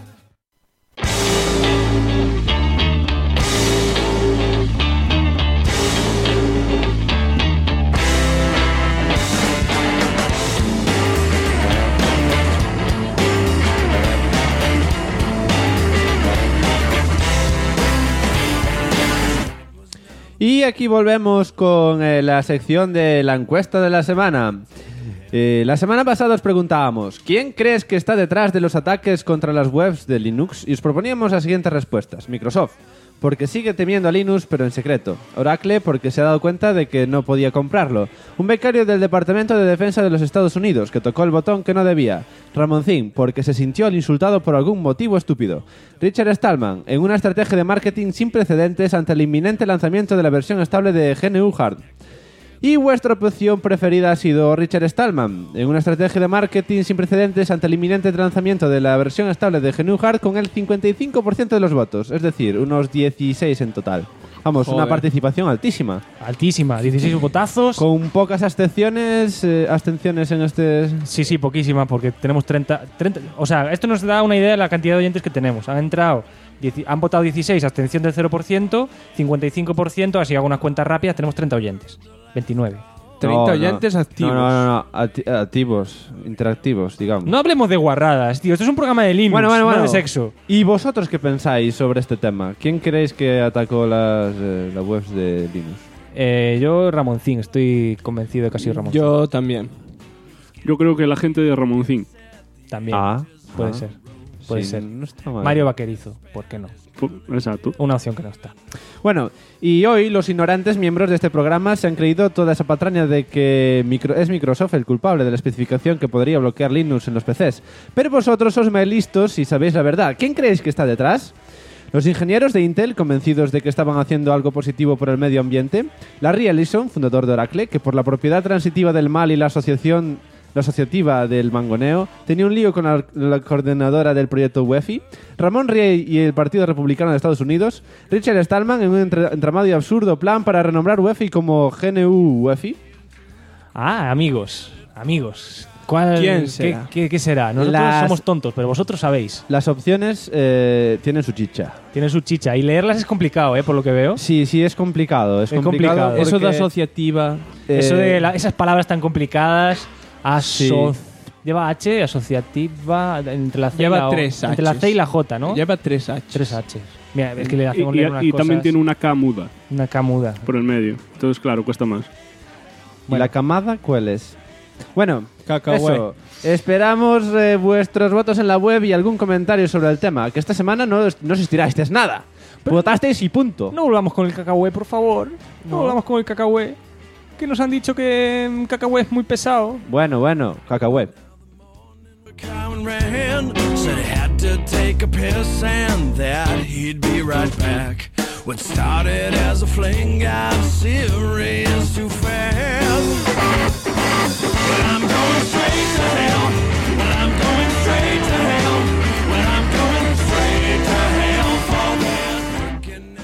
Y aquí volvemos con la sección de la encuesta de la semana. La semana pasada os preguntábamos: ¿quién crees que está detrás de los ataques contra las webs de Linux? Y os proponíamos las siguientes respuestas. Microsoft, porque sigue temiendo a Linux pero en secreto. Oracle, porque se ha dado cuenta de que no podía comprarlo. Un becario del Departamento de Defensa de los Estados Unidos, que tocó el botón que no debía. Ramoncín, porque se sintió insultado por algún motivo estúpido. Richard Stallman, en una estrategia de marketing sin precedentes ante el inminente lanzamiento de la versión estable de GNU Hard. Y vuestra opción preferida ha sido Richard Stallman, en una estrategia de marketing sin precedentes ante el inminente lanzamiento de la versión estable de GNU Hard con el 55% de los votos, es decir, unos 16 en total. Vamos, una Joder. participación altísima. Altísima, 16 votazos. Con pocas abstenciones en este... Sí, poquísima, porque tenemos 30. O sea, esto nos da una idea de la cantidad de oyentes que tenemos. Han votado 16, abstención del 0%, 55%, así hago unas cuentas rápidas, tenemos 30 oyentes. 29. 30 oyentes activos. No. Activos, interactivos, digamos. No hablemos de guarradas, tío. Esto es un programa de Linux, Bueno. no de sexo. ¿Y vosotros qué pensáis sobre este tema? ¿Quién creéis que atacó las webs de Linux? Yo, Ramoncín, estoy convencido de que ha sido Ramoncín. Yo también. Yo creo que la gente de Ramoncín. También. Puede ser. Puede Sí, ser. no está mal. Mario Vaquerizo, ¿por qué no? Exacto. Una opción que no está. Bueno, y hoy los ignorantes miembros de este programa se han creído toda esa patraña de que es Microsoft el culpable de la especificación que podría bloquear Linux en los PCs. Pero vosotros sois más listos y sabéis la verdad. ¿Quién creéis que está detrás? Los ingenieros de Intel, convencidos de que estaban haciendo algo positivo por el medio ambiente. Larry Ellison, fundador de Oracle, que por la propiedad transitiva del mal y la asociativa del mangoneo, tenía un lío con la coordinadora del proyecto UEFI. Ramón Riey y el Partido Republicano de Estados Unidos. Richard Stallman en un entramado y absurdo plan para renombrar UEFI como GNU UEFI. Amigos. ¿Quién será? ¿Qué será? Nosotros somos tontos, pero vosotros sabéis. Las opciones tienen su chicha. Tienen su chicha. Y leerlas es complicado, por lo que veo. Sí, es complicado. Es complicado. porque Eso de asociativa. Eso de esas palabras tan complicadas. Lleva H, asociativa, entre la C Lleva y la tres entre la C y la J, ¿no? Lleva 3 H. 3 H. Mira, es que le hacemos leer unas y cosas. también tiene una K muda. Una K muda. Por el medio. Entonces, claro, cuesta más. ¿Y la camada cuál es? Bueno, Cacahué. eso. Esperamos vuestros votos en la web y algún comentario sobre el tema. Que esta semana no existiráis nada. Votasteis y punto. No volvamos con el cacahué, por favor. No volvamos con el cacahué. Que nos han dicho que cacahué es muy pesado. Bueno, cacahué. Said he had to take a piss and that he'd be right back. What started as a fling got serious too fast. Well, I'm going straight to hell. Well, I'm going straight to hell. Well, I'm going straight to hell for that. Working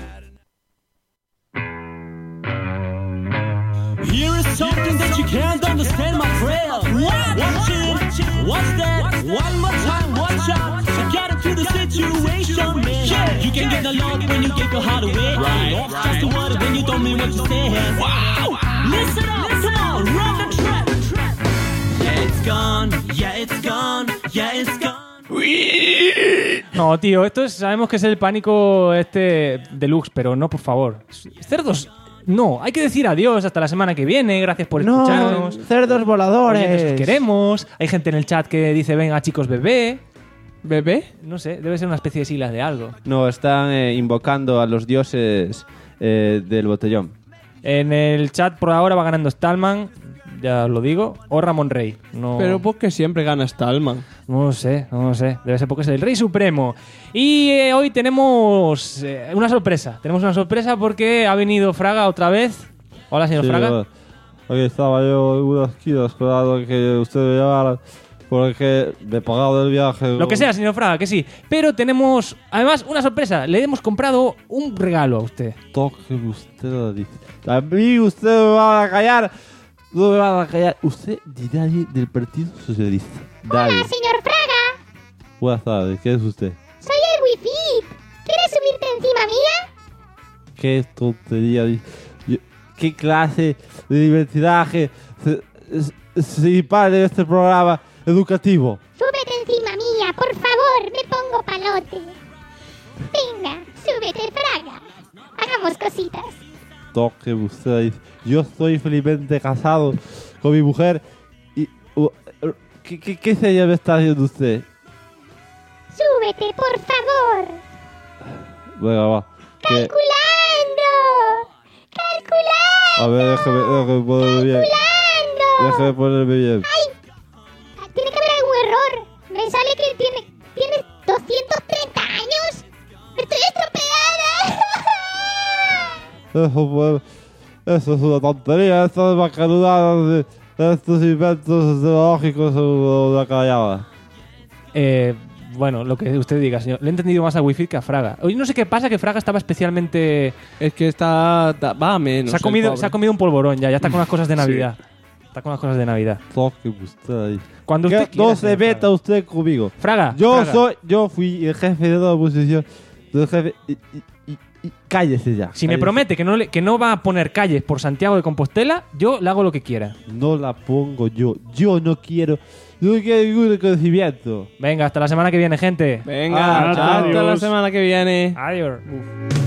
at it. Here is something that you can't understand, my friend. Watch it, watch that, one more time, watch out. So get into the situation, man. Yeah. You can get along when you give your heart away. Right. Just a word when you don't mean what you say. Wow. Listen up, come on, run the track. Yeah, it's gone, yeah, it's gone, yeah, it's gone. No, tío, sabemos que es el pánico deluxe, pero no, por favor. Cerdos, no, hay que decir adiós hasta la semana que viene. Gracias por escucharnos. Cerdos voladores. Oyentes, os queremos. Hay gente en el chat que dice, venga chicos, bebé. ¿Bebé? No sé, debe ser una especie de siglas de algo. No, están invocando a los dioses del botellón. En el chat por ahora va ganando Stallman, ya os lo digo, o Ramón Rey. No, Pero porque siempre gana Stallman. no lo sé. Debe ser porque es el Rey Supremo. Y hoy tenemos una sorpresa. Tenemos una sorpresa porque ha venido Fraga otra vez. Hola, señor Fraga. Aquí estaba yo en una esquina esperando que usted me llamara porque me he pagado el viaje. Lo que sea, señor Fraga, que sí. Pero tenemos, además, una sorpresa. Le hemos comprado un regalo a usted. Toque usted lo dice. A mí usted me va a callar. No me va a callar. Usted dirá del Partido Socialista. Hola, señor Fraga. Buenas tardes. ¿Qué es usted? Soy el Wi-Fi. ¿Quieres subirte encima mía? ¿Qué tontería? ¿Qué clase de libertinaje se padre de este programa educativo? Súbete encima mía, por favor. Me pongo palote. Venga, súbete, Fraga. Hagamos cositas. Toque usted. Yo estoy felizmente casado con mi mujer y... ¿Qué señal me está haciendo usted? Súbete, por favor. Venga, va. ¡Calculando! A ver, déjeme ponerme bien. Déjeme ponerme bien. ¡Ay! Tiene que haber algún error. Me sale que tienes 230 años. ¡Estoy estropeada! Eso es una tontería. Estas macanudadas de estos inventos tecnológicos son una callada. Bueno, lo que usted diga, señor. Le he entendido más a Wi-Fi que a Fraga. Hoy no sé qué pasa, que Fraga estaba especialmente... Es que va a menos. Se ha comido un polvorón ya está con las cosas de Navidad. Está con las cosas de Navidad. Toque usted ahí. Cuando usted quiera, no se meta usted conmigo. Fraga. Yo fui el jefe de la oposición. El jefe... Y cállese ya. Si me promete que no va a poner calles por Santiago de Compostela, yo le hago lo que quiera. No la pongo yo. Yo no quiero ningún reconocimiento. Venga, hasta la semana que viene, gente. Venga, hasta la semana que viene. Adiós. Uf.